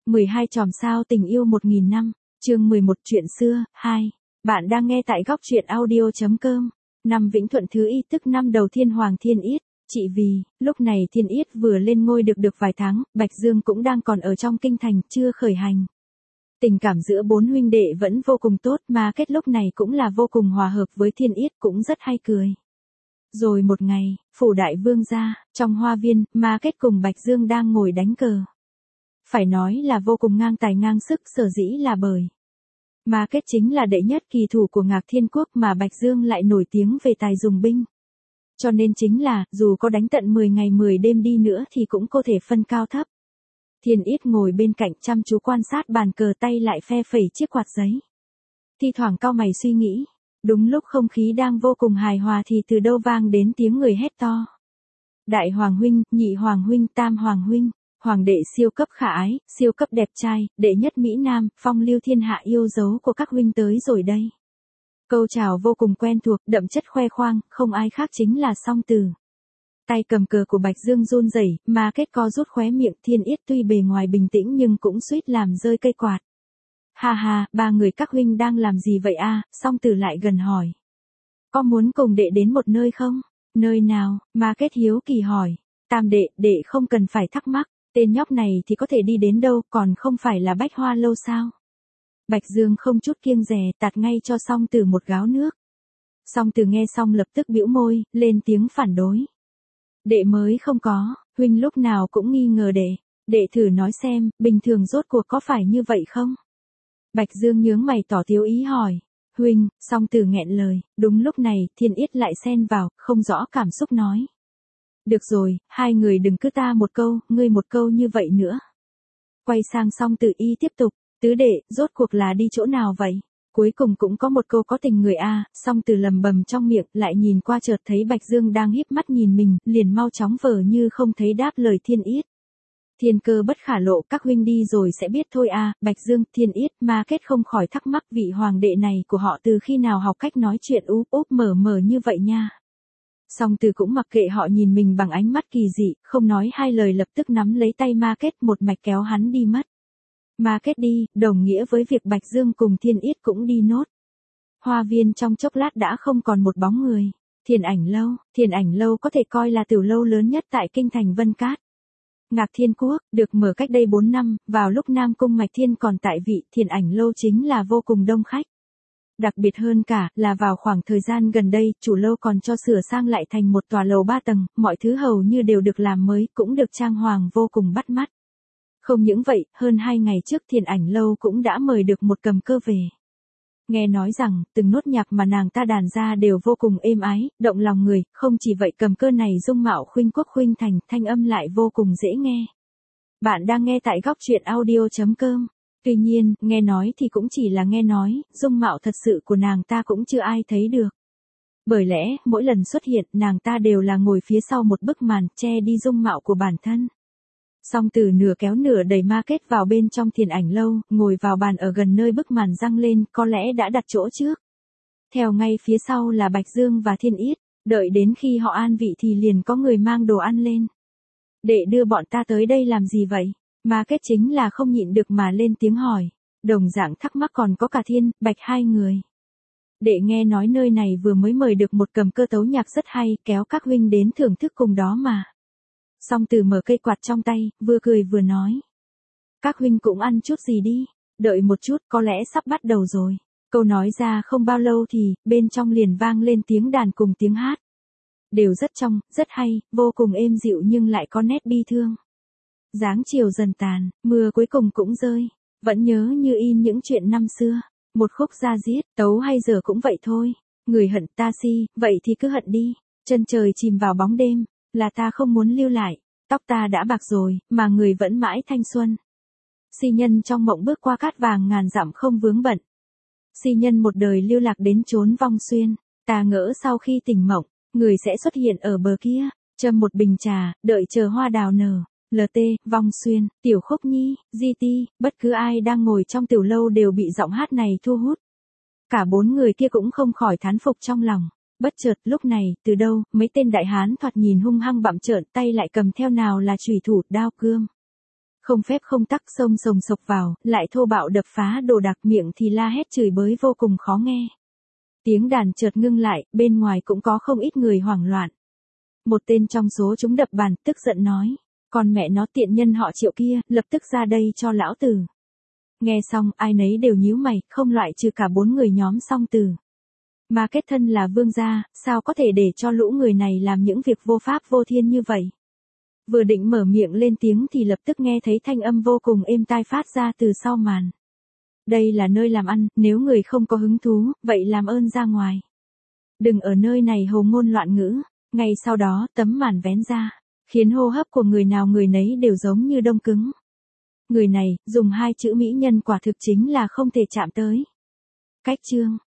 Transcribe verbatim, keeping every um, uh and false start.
mười hai chòm sao tình yêu một nghìn năm, chương mười một chuyện xưa, hai. Bạn đang nghe tại góc truyện audio.com. Năm Vĩnh Thuận thứ y tức năm đầu Thiên Hoàng Thiên Yết. Chỉ vì, lúc này Thiên Yết vừa lên ngôi được được vài tháng, Bạch Dương cũng đang còn ở trong kinh thành, chưa khởi hành. Tình cảm giữa bốn huynh đệ vẫn vô cùng tốt mà kết lúc này cũng là vô cùng hòa hợp với Thiên Yết cũng rất hay cười. Rồi một ngày, phủ đại vương gia, trong hoa viên, mà kết cùng Bạch Dương đang ngồi đánh cờ. Phải nói là vô cùng ngang tài ngang sức sở dĩ là bởi. Mà kết chính là đệ nhất kỳ thủ của Ngạc Thiên Quốc mà Bạch Dương lại nổi tiếng về tài dùng binh. Cho nên chính là, dù có đánh tận mười ngày mười đêm đi nữa thì cũng có thể phân cao thấp. Thiên Yết ngồi bên cạnh chăm chú quan sát bàn cờ tay lại phe phẩy chiếc quạt giấy. Thi thoảng cau mày suy nghĩ. Đúng lúc không khí đang vô cùng hài hòa thì từ đâu vang đến tiếng người hét to. Đại Hoàng huynh, Nhị Hoàng huynh, Tam Hoàng huynh, Hoàng đệ siêu cấp khả ái, siêu cấp đẹp trai, đệ nhất Mỹ Nam, phong lưu thiên hạ yêu dấu của các huynh tới rồi đây. Câu chào vô cùng quen thuộc, đậm chất khoe khoang, không ai khác chính là Song Tử. Tay cầm cờ của Bạch Dương run rẩy, mà kết co rút khóe miệng. Thiên Yết tuy bề ngoài bình tĩnh nhưng cũng suýt làm rơi cây quạt. Ha ha, ba người các huynh đang làm gì vậy a? Song Tử lại gần hỏi. Có muốn cùng đệ đến một nơi không? Nơi nào? Ma Kết hiếu kỳ hỏi. Tam đệ, đệ không cần phải thắc mắc, tên nhóc này thì có thể đi đến đâu, còn không phải là Bách Hoa lâu sao? Bạch Dương không chút kiêng dè tạt ngay cho Song Tử một gáo nước. Song Tử nghe xong lập tức bĩu môi, lên tiếng phản đối. Đệ mới không có, huynh lúc nào cũng nghi ngờ đệ, đệ thử nói xem, bình thường rốt cuộc có phải như vậy không? Bạch Dương nhướng mày tỏ thiếu ý hỏi. Huynh, Song Tử nghẹn lời. Đúng lúc này, Thiên Yết lại xen vào, không rõ cảm xúc nói. Được rồi, hai người đừng cứ ta một câu, ngươi một câu như vậy nữa. Quay sang Song Tử y tiếp tục. Tứ đệ, rốt cuộc là đi chỗ nào vậy? Cuối cùng cũng có một câu có tình người a. Song Tử lầm bầm trong miệng, lại nhìn qua chợt thấy Bạch Dương đang híp mắt nhìn mình, liền mau chóng vờ như không thấy đáp lời Thiên Yết. Thiên cơ bất khả lộ, các huynh đi rồi sẽ biết thôi a. Bạch Dương, Thiên Yết, Ma Kết không khỏi thắc mắc vị hoàng đệ này của họ từ khi nào học cách nói chuyện úp úp mở mở như vậy nha. Song Tử cũng mặc kệ họ nhìn mình bằng ánh mắt kỳ dị, không nói hai lời lập tức nắm lấy tay Ma Kết một mạch kéo hắn đi mất. Ma Kết đi, đồng nghĩa với việc Bạch Dương cùng Thiên Yết cũng đi nốt. Hoa viên trong chốc lát đã không còn một bóng người. Thiền Ảnh lâu, Thiền Ảnh lâu có thể coi là tiểu lâu lớn nhất tại kinh thành Vân Cát. Ngạc Thiên Quốc, được mở cách đây bốn năm, vào lúc Nam Cung Mạch Thiên còn tại vị, Thiền Ảnh lâu chính là vô cùng đông khách. Đặc biệt hơn cả, là vào khoảng thời gian gần đây, chủ lâu còn cho sửa sang lại thành một tòa lầu ba tầng, mọi thứ hầu như đều được làm mới, cũng được trang hoàng vô cùng bắt mắt. Không những vậy, hơn hai ngày trước Thiền Ảnh lâu cũng đã mời được một cầm cơ về. Nghe nói rằng, từng nốt nhạc mà nàng ta đàn ra đều vô cùng êm ái, động lòng người, không chỉ vậy cầm cơ này dung mạo khuynh quốc khuynh thành, thanh âm lại vô cùng dễ nghe. Bạn đang nghe tại góc truyện audio.com. Tuy nhiên, nghe nói thì cũng chỉ là nghe nói, dung mạo thật sự của nàng ta cũng chưa ai thấy được. Bởi lẽ, mỗi lần xuất hiện, nàng ta đều là ngồi phía sau một bức màn, che đi dung mạo của bản thân. Song Tử nửa kéo nửa đẩy Ma Kết vào bên trong Thiền Ảnh lâu, ngồi vào bàn ở gần nơi bức màn răng lên, có lẽ đã đặt chỗ trước. Theo ngay phía sau là Bạch Dương và Thiên Yết, đợi đến khi họ an vị thì liền có người mang đồ ăn lên. Đệ đưa bọn ta tới đây làm gì vậy? Ma Kết chính là không nhịn được mà lên tiếng hỏi. Đồng dạng thắc mắc còn có cả Thiên, Bạch hai người. Đệ nghe nói nơi này vừa mới mời được một cầm cơ tấu nhạc rất hay, kéo các huynh đến thưởng thức cùng đó mà. Song Tử mở cây quạt trong tay, vừa cười vừa nói. Các huynh cũng ăn chút gì đi, đợi một chút, có lẽ sắp bắt đầu rồi. Câu nói ra không bao lâu thì, bên trong liền vang lên tiếng đàn cùng tiếng hát. Đều rất trong, rất hay, vô cùng êm dịu nhưng lại có nét bi thương. Dáng chiều dần tàn, mưa cuối cùng cũng rơi, vẫn nhớ như in những chuyện năm xưa. Một khúc ra diết, tấu hay giờ cũng vậy thôi. Người hận ta si, vậy thì cứ hận đi. Chân trời chìm vào bóng đêm. Là ta không muốn lưu lại, tóc ta đã bạc rồi, mà người vẫn mãi thanh xuân. Si nhân trong mộng bước qua cát vàng ngàn dặm không vướng bận. Si nhân một đời lưu lạc đến chốn vong xuyên, ta ngỡ sau khi tỉnh mộng, người sẽ xuất hiện ở bờ kia, châm một bình trà, đợi chờ hoa đào nở. lờ tê, vong xuyên, Tiểu Khúc Nhi, gi ti, bất cứ ai đang ngồi trong tiểu lâu đều bị giọng hát này thu hút. Cả bốn người kia cũng không khỏi thán phục trong lòng. Bất chợt, lúc này, từ đâu, mấy tên đại hán thoạt nhìn hung hăng bặm trợn tay lại cầm theo nào là chùy thủ, đao cương. Không phép không tắc xông sồng sộc vào, lại thô bạo đập phá đồ đạc, miệng thì la hét chửi bới vô cùng khó nghe. Tiếng đàn chợt ngưng lại, bên ngoài cũng có không ít người hoảng loạn. Một tên trong số chúng đập bàn, tức giận nói, con mẹ nó tiện nhân họ Triệu kia, lập tức ra đây cho lão tử. Nghe xong, ai nấy đều nhíu mày, không loại trừ cả bốn người nhóm Song Tử. Mà kết thân là vương gia, sao có thể để cho lũ người này làm những việc vô pháp vô thiên như vậy? Vừa định mở miệng lên tiếng thì lập tức nghe thấy thanh âm vô cùng êm tai phát ra từ sau màn. Đây là nơi làm ăn, nếu người không có hứng thú, vậy làm ơn ra ngoài. Đừng ở nơi này hồ ngôn loạn ngữ. Ngay sau đó tấm màn vén ra, khiến hô hấp của người nào người nấy đều giống như đông cứng. Người này, dùng hai chữ mỹ nhân quả thực chính là không thể chạm tới. Cách chương